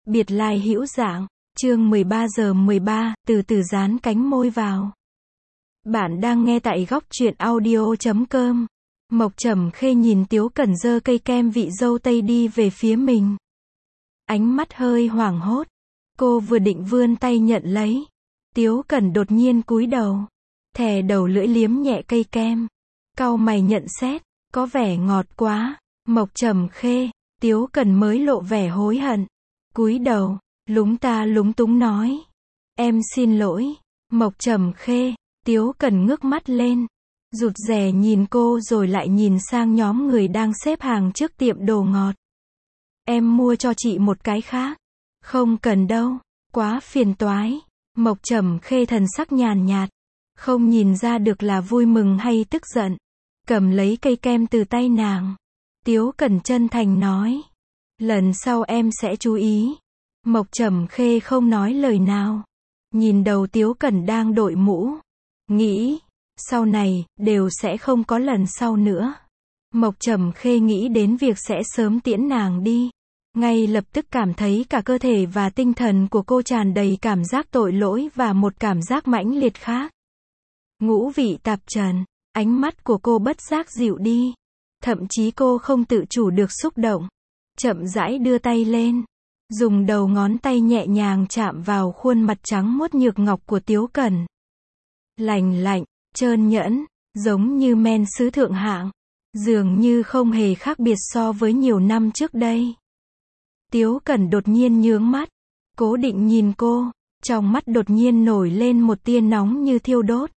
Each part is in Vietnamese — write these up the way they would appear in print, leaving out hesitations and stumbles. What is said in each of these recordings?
Biệt lai hữu dạng, chương 13:13, từ từ dán cánh môi vào. Bạn đang nghe tại góc truyện audio.com. Mộc Trầm Khê nhìn Tiếu Cẩn giơ cây kem vị dâu tây đi về phía mình. Ánh mắt hơi hoảng hốt. Cô vừa định vươn tay nhận lấy. Tiếu Cẩn đột nhiên cúi đầu. Thè đầu lưỡi liếm nhẹ cây kem. Cau mày nhận xét, có vẻ ngọt quá. Mộc Trầm Khê, Tiếu Cẩn mới lộ vẻ hối hận. Cúi đầu, lúng ta lúng túng nói. Em xin lỗi. Mộc Trầm Khê, Tiếu Cẩn ngước mắt lên. Rụt rè nhìn cô rồi lại nhìn sang nhóm người đang xếp hàng trước tiệm đồ ngọt. Em mua cho chị một cái khác. Không cần đâu, quá phiền toái. Mộc Trầm Khê thần sắc nhàn nhạt. Không nhìn ra được là vui mừng hay tức giận. Cầm lấy cây kem từ tay nàng. Tiếu Cẩn chân thành nói. Lần sau em sẽ chú ý. Mộc Trầm Khê không nói lời nào. Nhìn đầu Tiếu Cẩn đang đội mũ. Nghĩ, sau này, đều sẽ không có lần sau nữa. Mộc Trầm Khê nghĩ đến việc sẽ sớm tiễn nàng đi. Ngay lập tức cảm thấy cả cơ thể và tinh thần của cô tràn đầy cảm giác tội lỗi và một cảm giác mãnh liệt khác. Ngũ vị tạp trần, ánh mắt của cô bất giác dịu đi. Thậm chí cô không tự chủ được xúc động. Chậm rãi đưa tay lên. Dùng đầu ngón tay nhẹ nhàng chạm vào khuôn mặt trắng muốt nhược ngọc của Tiếu Cẩn. Lành lạnh, trơn nhẵn, giống như men sứ thượng hạng. Dường như không hề khác biệt so với nhiều năm trước đây. Tiếu Cẩn đột nhiên nhướng mắt. Cố định nhìn cô. Trong mắt đột nhiên nổi lên một tia nóng như thiêu đốt.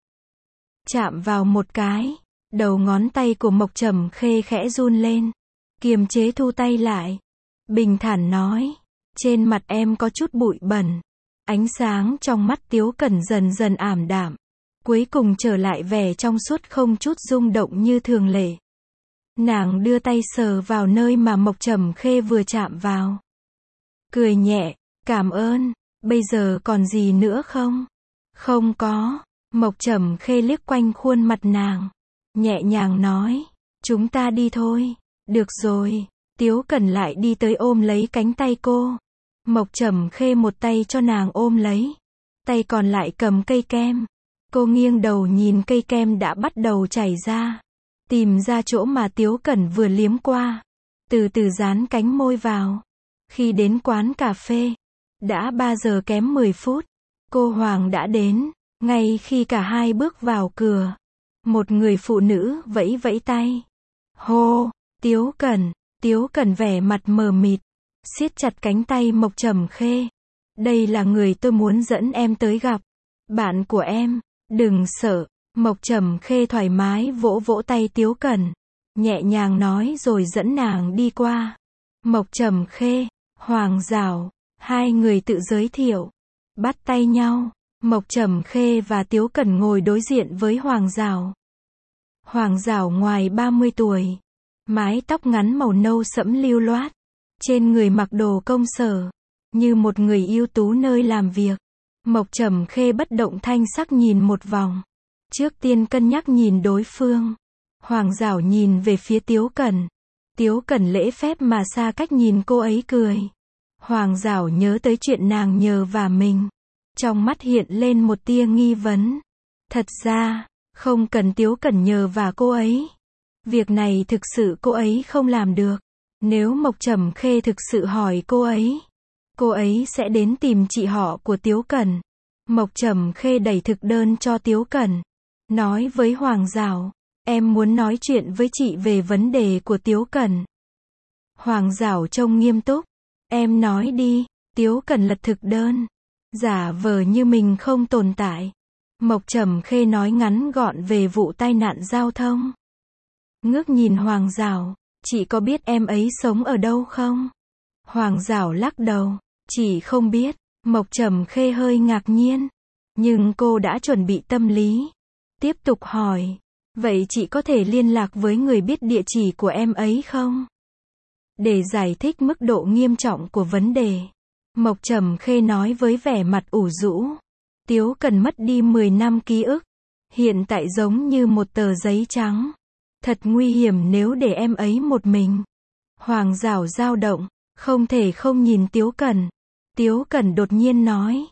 Chạm vào một cái. Đầu ngón tay của Mộc Trầm Khê khẽ run lên. Kiềm chế thu tay lại. Bình thản nói. Trên mặt em có chút bụi bẩn. Ánh sáng trong mắt Tiếu Cẩn dần dần ảm đạm. Cuối cùng trở lại vẻ trong suốt không chút rung động như thường lệ. Nàng đưa tay sờ vào nơi mà Mộc Trầm Khê vừa chạm vào. Cười nhẹ, cảm ơn, bây giờ còn gì nữa không? Không có. Mộc Trầm Khê liếc quanh khuôn mặt nàng. Nhẹ nhàng nói, chúng ta đi thôi. Được rồi. Tiếu Cẩn lại đi tới ôm lấy cánh tay cô. Mộc Trầm Khê một tay cho nàng ôm lấy. Tay còn lại cầm cây kem. Cô nghiêng đầu nhìn cây kem đã bắt đầu chảy ra. Tìm ra chỗ mà Tiếu Cẩn vừa liếm qua. Từ từ dán cánh môi vào. Khi đến quán cà phê. Đã 3 giờ kém 10 phút. Cô Hoàng đã đến. Ngay khi cả hai bước vào cửa. Một người phụ nữ vẫy vẫy tay. Hô, Tiếu Cẩn vẻ mặt mờ mịt. Siết chặt cánh tay Mộc Trầm Khê. Đây là người tôi muốn dẫn em tới gặp. Bạn của em. Đừng sợ. Mộc Trầm Khê thoải mái vỗ vỗ tay Tiếu Cẩn. Nhẹ nhàng nói rồi dẫn nàng đi qua. Mộc Trầm Khê, Hoàng Giảo. Hai người tự giới thiệu. Bắt tay nhau. Mộc Trầm Khê và Tiếu Cẩn ngồi đối diện với Hoàng Giảo. Hoàng Giảo ngoài 30 tuổi. Mái tóc ngắn màu nâu sẫm lưu loát. Trên người mặc đồ công sở. Như một người ưu tú nơi làm việc. Mộc Trầm Khê bất động thanh sắc nhìn một vòng. Trước tiên cân nhắc nhìn đối phương. Hoàng Giảo nhìn về phía Tiếu Cẩn. Tiếu Cẩn lễ phép mà xa cách nhìn cô ấy cười. Hoàng Giảo nhớ tới chuyện nàng nhờ vả mình. Trong mắt hiện lên một tia nghi vấn. Thật ra, không cần Tiếu Cẩn nhờ vả cô ấy. Việc này thực sự cô ấy không làm được. Nếu Mộc Trầm Khê thực sự hỏi cô ấy sẽ đến tìm chị họ của Tiếu Cẩn. Mộc Trầm Khê đẩy thực đơn cho Tiếu Cẩn. Nói với Hoàng Giảo, em muốn nói chuyện với chị về vấn đề của Tiếu Cẩn. Hoàng Giảo trông nghiêm túc. Em nói đi. Tiếu Cẩn lật thực đơn. Giả vờ như mình không tồn tại. Mộc Trầm Khê nói ngắn gọn về vụ tai nạn giao thông. Ngước nhìn Hoàng Giảo. Chị có biết em ấy sống ở đâu không? Hoàng Giảo lắc đầu. Chị không biết. Mộc Trầm Khê hơi ngạc nhiên. Nhưng cô đã chuẩn bị tâm lý. Tiếp tục hỏi. Vậy chị có thể liên lạc với người biết địa chỉ của em ấy không? Để giải thích mức độ nghiêm trọng của vấn đề. Mộc Trầm Khê nói với vẻ mặt ủ rũ. Tiếu Cẩn mất đi 10 năm ký ức. Hiện tại giống như một tờ giấy trắng. Thật nguy hiểm nếu để em ấy một mình. Hoàng Giảo dao động. Không thể không nhìn Tiếu Cẩn. Tiếu Cẩn đột nhiên nói.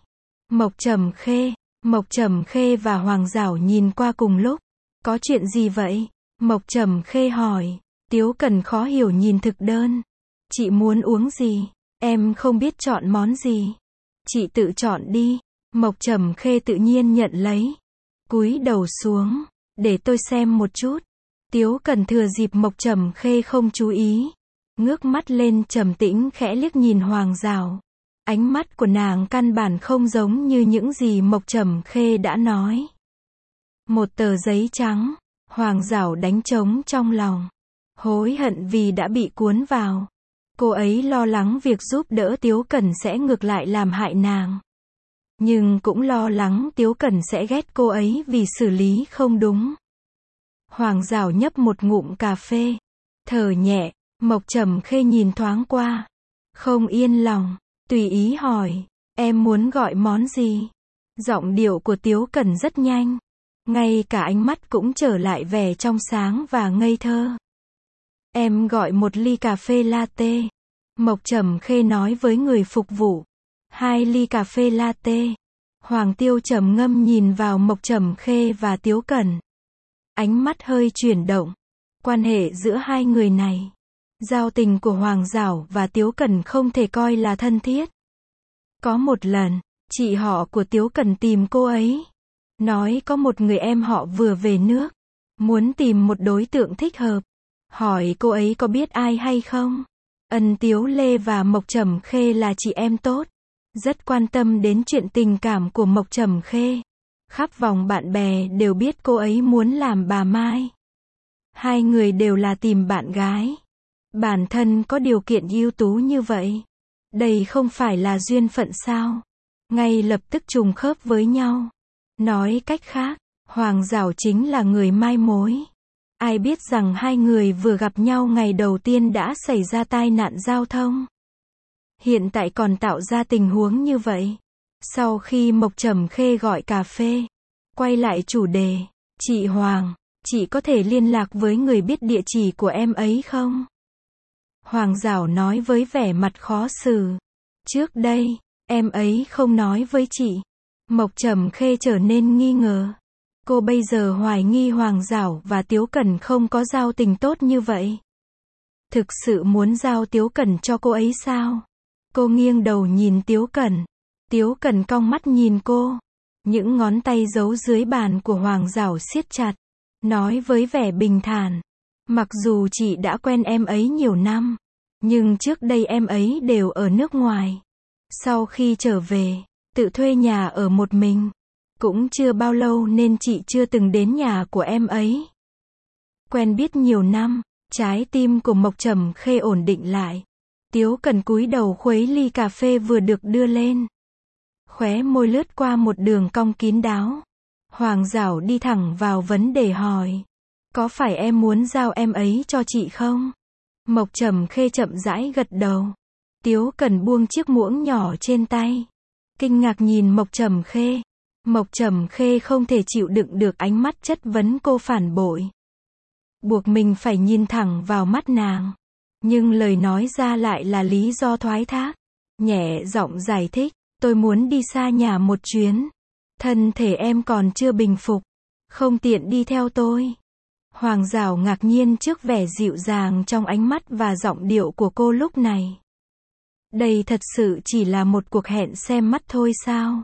Mộc Trầm Khê và Hoàng Giảo nhìn qua cùng lúc. Có chuyện gì vậy? Mộc Trầm Khê hỏi. Tiếu Cẩn khó hiểu nhìn thực đơn. Chị muốn uống gì? Em không biết chọn món gì. Chị tự chọn đi. Mộc Trầm Khê tự nhiên nhận lấy. Cúi đầu xuống. Để tôi xem một chút. Tiếu Cẩn thừa dịp Mộc Trầm Khê không chú ý. Ngước mắt lên trầm tĩnh khẽ liếc nhìn Hoàng Giảo. Ánh mắt của nàng căn bản không giống như những gì Mộc Trầm Khê đã nói. Một tờ giấy trắng. Hoàng Giảo đánh trống trong lòng. Hối hận vì đã bị cuốn vào. Cô ấy lo lắng việc giúp đỡ Tiếu Cẩn sẽ ngược lại làm hại nàng. Nhưng cũng lo lắng Tiếu Cẩn sẽ ghét cô ấy vì xử lý không đúng. Hoàng Giảo nhấp một ngụm cà phê. Thở nhẹ, Mộc Trầm Khê nhìn thoáng qua. Không yên lòng, tùy ý hỏi. Em muốn gọi món gì? Giọng điệu của Tiếu Cẩn rất nhanh. Ngay cả ánh mắt cũng trở lại vẻ trong sáng và ngây thơ. Em gọi một ly cà phê latte. Mộc Trầm Khê nói với người phục vụ. 2 ly cà phê latte. Hoàng Tiêu trầm ngâm nhìn vào Mộc Trầm Khê và Tiếu Cẩn. Ánh mắt hơi chuyển động. Quan hệ giữa hai người này. Giao tình của Hoàng Giảo và Tiếu Cẩn không thể coi là thân thiết. Có một lần, chị họ của Tiếu Cẩn tìm cô ấy. Nói có một người em họ vừa về nước. Muốn tìm một đối tượng thích hợp. Hỏi cô ấy có biết ai hay không? Tiếu Lê và Mộc Trầm Khê là chị em tốt. Rất quan tâm đến chuyện tình cảm của Mộc Trầm Khê. Khắp vòng bạn bè đều biết cô ấy muốn làm bà Mai. Hai người đều là tìm bạn gái. Bản thân có điều kiện ưu tú như vậy. Đây không phải là duyên phận sao? Ngay lập tức trùng khớp với nhau. Nói cách khác, Hoàng Giảo chính là người mai mối. Ai biết rằng hai người vừa gặp nhau ngày đầu tiên đã xảy ra tai nạn giao thông. Hiện tại còn tạo ra tình huống như vậy. Sau khi Mộc Trầm Khê gọi cà phê, quay lại chủ đề. Chị Hoàng, chị có thể liên lạc với người biết địa chỉ của em ấy không? Hoàng Giảo nói với vẻ mặt khó xử. Trước đây, em ấy không nói với chị. Mộc Trầm Khê trở nên nghi ngờ. Cô bây giờ hoài nghi Hoàng Giảo và Tiếu Cẩn không có giao tình tốt như vậy. Thực sự muốn giao Tiếu Cẩn cho cô ấy sao? Cô nghiêng đầu nhìn Tiếu Cẩn. Tiếu Cẩn cong mắt nhìn cô. Những ngón tay giấu dưới bàn của Hoàng Giảo siết chặt. Nói với vẻ bình thản. Mặc dù chị đã quen em ấy nhiều năm. Nhưng trước đây em ấy đều ở nước ngoài. Sau khi trở về, tự thuê nhà ở một mình. Cũng chưa bao lâu nên chị chưa từng đến nhà của em ấy. Quen biết nhiều năm, trái tim của Mộc Trầm Khê ổn định lại. Tiếu Cẩn cúi đầu khuấy ly cà phê vừa được đưa lên. Khóe môi lướt qua một đường cong kín đáo. Hoàng Giảo đi thẳng vào vấn đề hỏi. Có phải em muốn giao em ấy cho chị không? Mộc Trầm Khê chậm rãi gật đầu. Tiếu Cẩn buông chiếc muỗng nhỏ trên tay. Kinh ngạc nhìn Mộc Trầm Khê. Mộc Trầm Khê không thể chịu đựng được ánh mắt chất vấn cô phản bội. Buộc mình phải nhìn thẳng vào mắt nàng. Nhưng lời nói ra lại là lý do thoái thác. Nhẹ giọng giải thích. Tôi muốn đi xa nhà một chuyến. Thân thể em còn chưa bình phục. Không tiện đi theo tôi. Hoàng Giảo ngạc nhiên trước vẻ dịu dàng trong ánh mắt và giọng điệu của cô lúc này. Đây thật sự chỉ là một cuộc hẹn xem mắt thôi sao?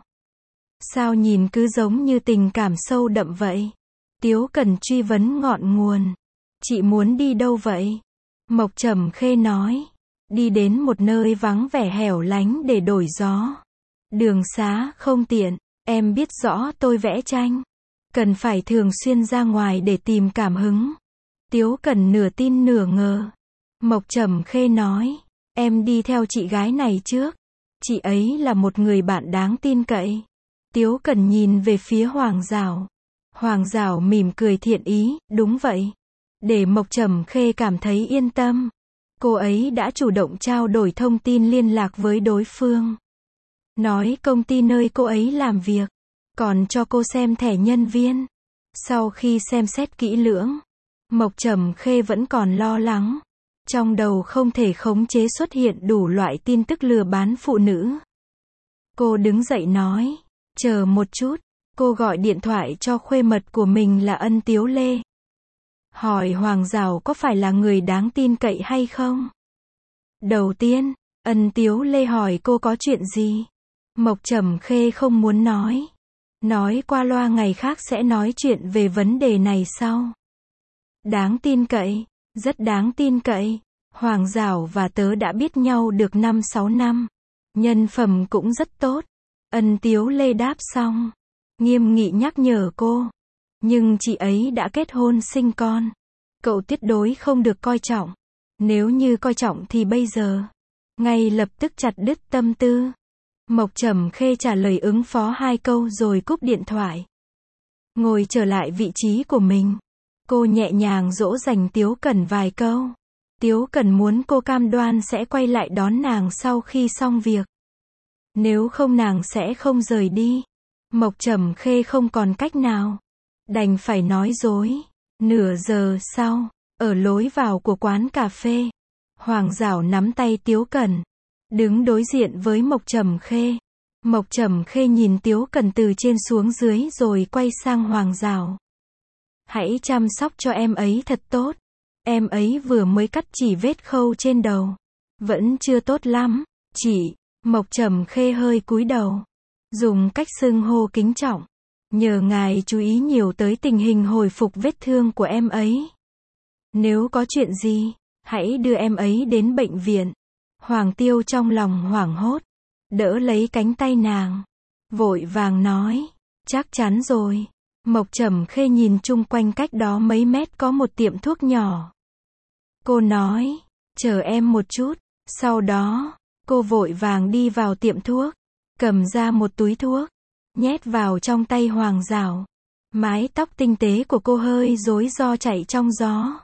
Sao nhìn cứ giống như tình cảm sâu đậm vậy? Tiếu Cẩn truy vấn ngọn nguồn. Chị muốn đi đâu vậy? Mộc Trầm Khê nói. Đi đến một nơi vắng vẻ hẻo lánh để đổi gió. Đường xá không tiện. Em biết rõ tôi vẽ tranh. Cần phải thường xuyên ra ngoài để tìm cảm hứng. Tiếu Cẩn nửa tin nửa ngờ. Mộc Trầm Khê nói. Em đi theo chị gái này trước. Chị ấy là một người bạn đáng tin cậy. Tiếu Cẩn nhìn về phía Hoàng Giảo. Hoàng Giảo mỉm cười thiện ý, đúng vậy. Để Mộc Trầm Khê cảm thấy yên tâm. Cô ấy đã chủ động trao đổi thông tin liên lạc với đối phương. Nói công ty nơi cô ấy làm việc. Còn cho cô xem thẻ nhân viên. Sau khi xem xét kỹ lưỡng, Mộc Trầm Khê vẫn còn lo lắng. Trong đầu không thể khống chế xuất hiện đủ loại tin tức lừa bán phụ nữ. Cô đứng dậy nói. Chờ một chút. Cô gọi điện thoại cho khuê mật của mình là Ân Tiếu Lê. Hỏi Hoàng Giảo có phải là người đáng tin cậy hay không? Đầu tiên, Ân Tiếu Lê hỏi cô có chuyện gì. Mộc Trầm Khê không muốn nói. Nói qua loa ngày khác sẽ nói chuyện về vấn đề này sau. Đáng tin cậy, rất đáng tin cậy. Hoàng Giảo và tớ đã biết nhau được 5-6 năm. Nhân phẩm cũng rất tốt. Ân Tiếu Lê đáp xong. Nghiêm nghị nhắc nhở cô. Nhưng chị ấy đã kết hôn sinh con. Cậu tuyệt đối không được coi trọng. Nếu như coi trọng thì bây giờ. Ngay lập tức chặt đứt tâm tư. Mộc Trầm Khê trả lời ứng phó 2 câu rồi cúp điện thoại. Ngồi trở lại vị trí của mình. Cô nhẹ nhàng dỗ dành Tiếu Cẩn vài câu. Tiếu Cẩn muốn cô cam đoan sẽ quay lại đón nàng sau khi xong việc. Nếu không nàng sẽ không rời đi. Mộc Trầm Khê không còn cách nào. Đành phải nói dối. Nửa giờ sau, ở lối vào của quán cà phê, Hoàng Giảo nắm tay Tiếu Cẩn, đứng đối diện với Mộc Trầm Khê. Mộc Trầm Khê nhìn Tiếu Cẩn từ trên xuống dưới rồi quay sang Hoàng Giảo. Hãy chăm sóc cho em ấy thật tốt. Em ấy vừa mới cắt chỉ vết khâu trên đầu. Vẫn chưa tốt lắm. Chị, Mộc Trầm Khê hơi cúi đầu. Dùng cách xưng hô kính trọng. Nhờ ngài chú ý nhiều tới tình hình hồi phục vết thương của em ấy. Nếu có chuyện gì, hãy đưa em ấy đến bệnh viện. Hoàng Tiêu trong lòng hoảng hốt. Đỡ lấy cánh tay nàng. Vội vàng nói. Chắc chắn rồi. Mộc Trầm Khê nhìn chung quanh cách đó mấy mét có một tiệm thuốc nhỏ. Cô nói. Chờ em một chút. Sau đó, cô vội vàng đi vào tiệm thuốc. Cầm ra một túi thuốc. Nhét vào trong tay Hoàng Giảo. Mái tóc tinh tế của cô hơi rối do chạy trong gió.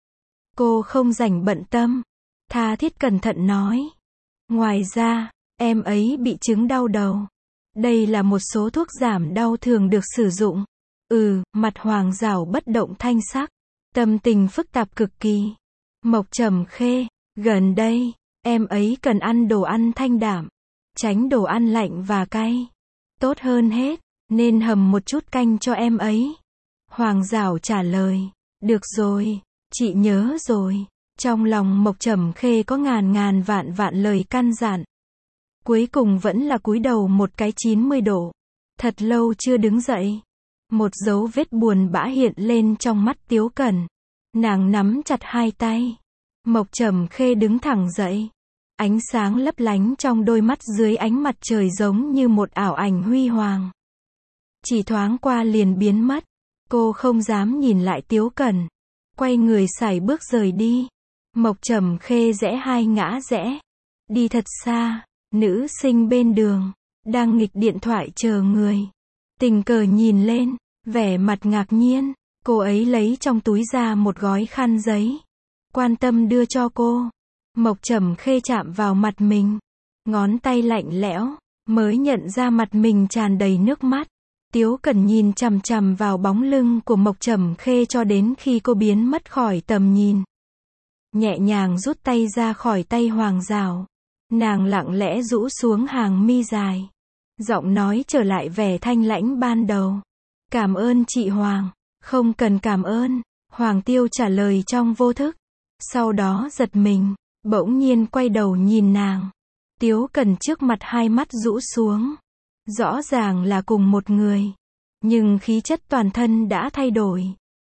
Cô không rảnh bận tâm. Tha thiết cẩn thận nói. Ngoài ra, em ấy bị chứng đau đầu. Đây là một số thuốc giảm đau thường được sử dụng. Mặt Hoàng Giảo bất động thanh sắc. Tâm tình phức tạp cực kỳ. Mộc Trầm Khê, gần đây, em ấy cần ăn đồ ăn thanh đạm. Tránh đồ ăn lạnh và cay. Tốt hơn hết, nên hầm một chút canh cho em ấy. Hoàng Giảo trả lời. Được rồi, chị nhớ rồi. Trong lòng Mộc Trầm Khê có ngàn vạn lời căn dặn. Cuối cùng vẫn là cúi đầu một cái 90 độ. Thật lâu chưa đứng dậy. Một dấu vết buồn bã hiện lên trong mắt Tiếu Cẩn. Nàng nắm chặt 2 tay. Mộc Trầm Khê đứng thẳng dậy. Ánh sáng lấp lánh trong đôi mắt dưới ánh mặt trời giống như một ảo ảnh huy hoàng. Chỉ thoáng qua liền biến mất. Cô không dám nhìn lại Tiếu Cẩn. Quay người sải bước rời đi. Mộc Trầm Khê rẽ 2 ngã rẽ. Đi thật xa. Nữ sinh bên đường. Đang nghịch điện thoại chờ người. Tình cờ nhìn lên. Vẻ mặt ngạc nhiên. Cô ấy lấy trong túi ra một gói khăn giấy. Quan tâm đưa cho cô. Mộc Trầm Khê chạm vào mặt mình. Ngón tay lạnh lẽo. Mới nhận ra mặt mình tràn đầy nước mắt. Tiếu Cẩn nhìn chằm chằm vào bóng lưng của Mộc Trầm Khê cho đến khi cô biến mất khỏi tầm nhìn. Nhẹ nhàng rút tay ra khỏi tay Hoàng Giảo. Nàng lặng lẽ rũ xuống hàng mi dài. Giọng nói trở lại vẻ thanh lãnh ban đầu. Cảm ơn chị Hoàng. Không cần cảm ơn. Hoàng Tiêu trả lời trong vô thức. Sau đó giật mình. Bỗng nhiên quay đầu nhìn nàng. Tiếu Cẩn trước mặt 2 mắt rũ xuống. Rõ ràng là cùng một người. Nhưng khí chất toàn thân đã thay đổi.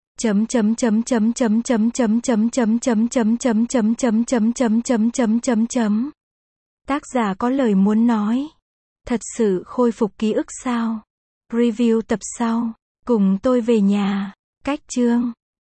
Tác giả có lời muốn nói. Thật sự khôi phục ký ức sao? Review tập sau. Cùng tôi về nhà. Cách chương